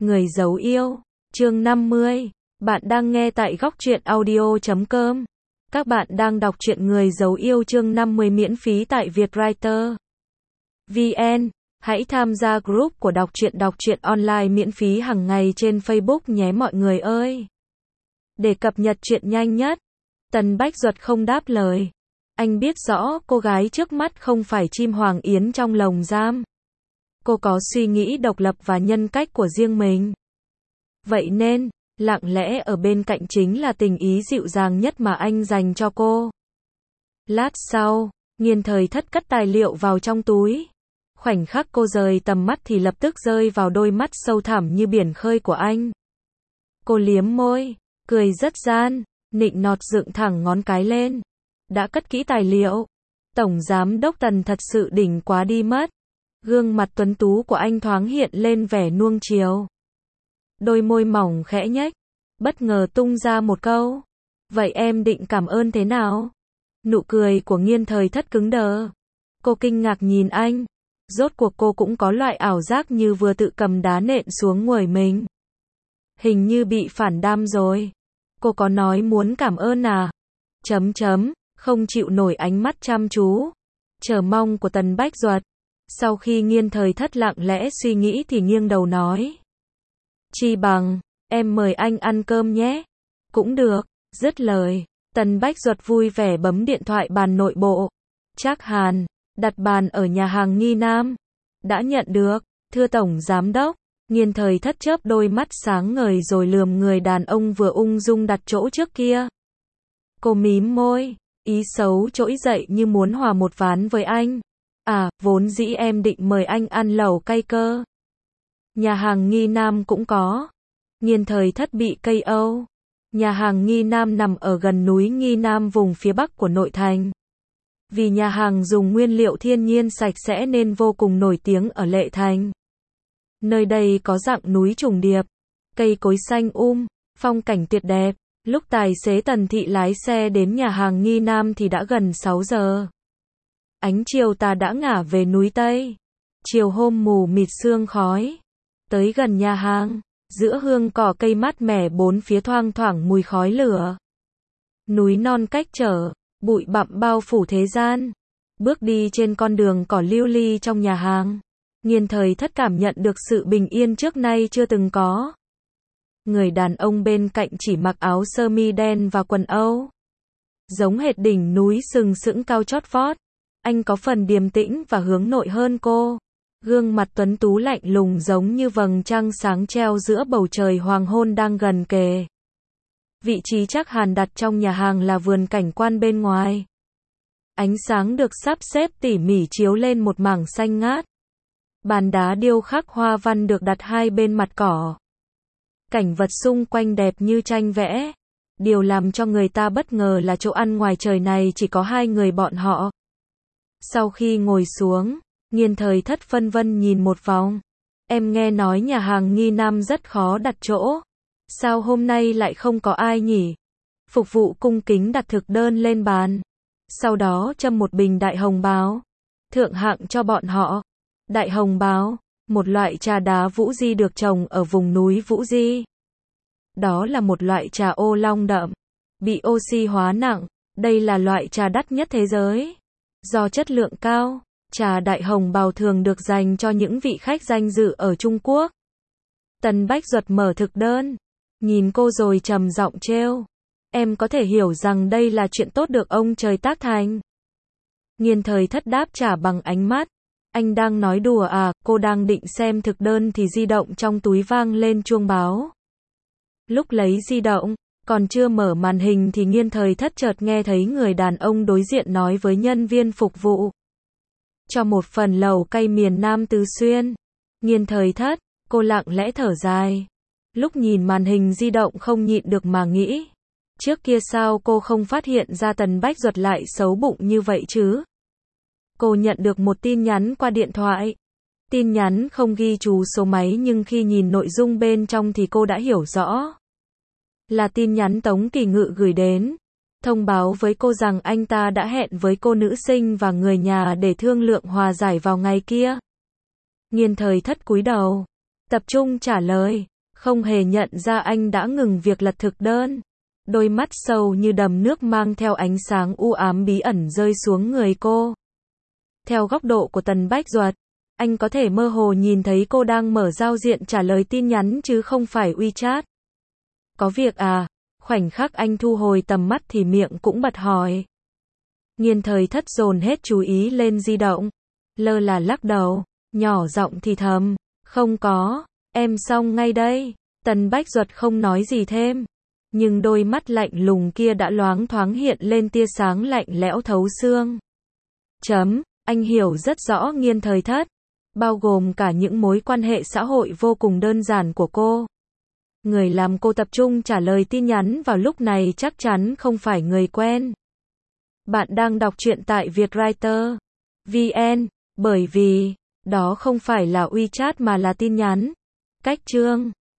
Người giấu yêu, chương 50. Bạn đang nghe tại góc truyện audio.com. Các bạn đang đọc truyện Người giấu yêu chương 50 miễn phí tại Vietwriter VN. Hãy tham gia group của đọc truyện online miễn phí hàng ngày trên Facebook nhé mọi người ơi. Để cập nhật truyện nhanh nhất. Tần Bách Duật không đáp lời. Anh biết rõ cô gái trước mắt không phải chim hoàng yến trong lồng giam. Cô có suy nghĩ độc lập và nhân cách của riêng mình. Vậy nên, lặng lẽ ở bên cạnh chính là tình ý dịu dàng nhất mà anh dành cho cô. Lát sau, Nghiên Thời Thất cất tài liệu vào trong túi. Khoảnh khắc cô rời tầm mắt thì lập tức rơi vào đôi mắt sâu thẳm như biển khơi của anh. Cô liếm môi, cười rất gian, nịnh nọt dựng thẳng ngón cái lên. Đã cất kỹ tài liệu. Tổng giám đốc Tần thật sự đỉnh quá đi mất. Gương mặt tuấn tú của anh thoáng hiện lên vẻ nuông chiều. Đôi môi mỏng khẽ nhếch, bất ngờ tung ra một câu. Vậy em định cảm ơn thế nào? Nụ cười của Nghiên Thời Thất cứng đờ. Cô kinh ngạc nhìn anh. Rốt cuộc cô cũng có loại ảo giác như vừa tự cầm đá nện xuống người mình. Hình như bị phản đam rồi. Cô có nói muốn cảm ơn à? Không chịu nổi ánh mắt chăm chú, chờ mong của Tần Bách Duật. Sau khi Nghiên Thời Thất lặng lẽ suy nghĩ thì nghiêng đầu nói. Chi bằng, em mời anh ăn cơm nhé. Cũng được, dứt lời. Tần Bách Duật vui vẻ bấm điện thoại bàn nội bộ. Trác Hàn, đặt bàn ở nhà hàng Nghi Nam. Đã nhận được, thưa Tổng Giám Đốc. Nghiên Thời Thất chớp đôi mắt sáng ngời rồi lườm người đàn ông vừa ung dung đặt chỗ trước kia. Cô mím môi, ý xấu trỗi dậy như muốn hòa một ván với anh. À, vốn dĩ em định mời anh ăn lẩu cay cơ. Nhà hàng Nghi Nam cũng có. Nghiên Thời Thất bị KO. Nhà hàng Nghi Nam nằm ở gần núi Nghi Nam vùng phía bắc của nội thành. Vì nhà hàng dùng nguyên liệu thiên nhiên sạch sẽ nên vô cùng nổi tiếng ở Lệ Thành. Nơi đây có dạng núi trùng điệp, cây cối xanh phong cảnh tuyệt đẹp. Lúc tài xế Tần Thị lái xe đến nhà hàng Nghi Nam thì đã gần 6 giờ. Ánh chiều tà đã ngả về núi Tây. Chiều hôm mù mịt sương khói. Tới gần nhà hàng, giữa hương cỏ cây mát mẻ bốn phía thoang thoảng mùi khói lửa. Núi non cách trở, bụi bặm bao phủ thế gian. Bước đi trên con đường cỏ lưu ly trong nhà hàng, Nghiên Thời Thất cảm nhận được sự bình yên trước nay chưa từng có. Người đàn ông bên cạnh chỉ mặc áo sơ mi đen và quần Âu. Giống hệt đỉnh núi sừng sững cao chót vót. Anh có phần điềm tĩnh và hướng nội hơn cô. Gương mặt tuấn tú lạnh lùng giống như vầng trăng sáng treo giữa bầu trời hoàng hôn đang gần kề. Vị trí Trác Hàn đặt trong nhà hàng là vườn cảnh quan bên ngoài. Ánh sáng được sắp xếp tỉ mỉ chiếu lên một mảng xanh ngát. Bàn đá điêu khắc hoa văn được đặt hai bên mặt cỏ. Cảnh vật xung quanh đẹp như tranh vẽ. Điều làm cho người ta bất ngờ là chỗ ăn ngoài trời này chỉ có hai người bọn họ. Sau khi ngồi xuống, Nghiên Thời Thất phân vân nhìn một vòng. Em nghe nói nhà hàng Nghi Nam rất khó đặt chỗ. Sao hôm nay lại không có ai nhỉ? Phục vụ cung kính đặt thực đơn lên bàn. Sau đó châm một bình đại hồng báo. Thượng hạng cho bọn họ. Đại hồng báo, một loại trà đá Vũ Di được trồng ở vùng núi Vũ Di. Đó là một loại trà ô long đậm, bị oxy hóa nặng. Đây là loại trà đắt nhất thế giới. Do chất lượng cao, trà đại hồng bào thường được dành cho những vị khách danh dự ở Trung Quốc. Tần Bách Duật mở thực đơn, nhìn cô rồi trầm giọng trêu. Em có thể hiểu rằng đây là chuyện tốt được ông trời tác thành. Nghiên Thời Thất đáp trả bằng ánh mắt. Anh đang nói đùa à? Cô đang định xem thực đơn thì di động trong túi vang lên chuông báo. Lúc lấy di động, còn chưa mở màn hình thì Nghiên Thời Thất chợt nghe thấy người đàn ông đối diện nói với nhân viên phục vụ. Cho một phần lẩu cay miền Nam Tứ Xuyên. Nghiên Thời Thất, cô lặng lẽ thở dài. Lúc nhìn màn hình di động không nhịn được mà nghĩ. Trước kia sao cô không phát hiện ra Tần Bách Duật lại xấu bụng như vậy chứ? Cô nhận được một tin nhắn qua điện thoại. Tin nhắn không ghi chú số máy nhưng khi nhìn nội dung bên trong thì cô đã hiểu rõ. Là tin nhắn Tống Kỳ Ngự gửi đến. Thông báo với cô rằng anh ta đã hẹn với cô nữ sinh và người nhà để thương lượng hòa giải vào ngày kia. Nghiên Thời Thất cúi đầu, tập trung trả lời. không hề nhận ra anh đã ngừng việc lật thực đơn. Đôi mắt sâu như đầm nước mang theo ánh sáng u ám bí ẩn rơi xuống người cô. Theo góc độ của Tần Bách Duật, anh có thể mơ hồ nhìn thấy cô đang mở giao diện trả lời tin nhắn chứ không phải WeChat. Có việc à? Khoảnh khắc anh thu hồi tầm mắt thì miệng cũng bật hỏi. Nghiên Thời Thất dồn hết chú ý lên di động. Lơ là lắc đầu, nhỏ giọng thì thầm. Không có, em xong ngay đây. Tần Bách Duật không nói gì thêm. Nhưng đôi mắt lạnh lùng kia đã loáng thoáng hiện lên tia sáng lạnh lẽo thấu xương. Anh hiểu rất rõ Nghiên Thời Thất, bao gồm cả những mối quan hệ xã hội vô cùng đơn giản của cô. Người làm cô tập trung trả lời tin nhắn vào lúc này chắc chắn không phải người quen. Bạn đang đọc truyện tại Vietwriter VN, bởi vì đó không phải là WeChat mà là tin nhắn. Cách chương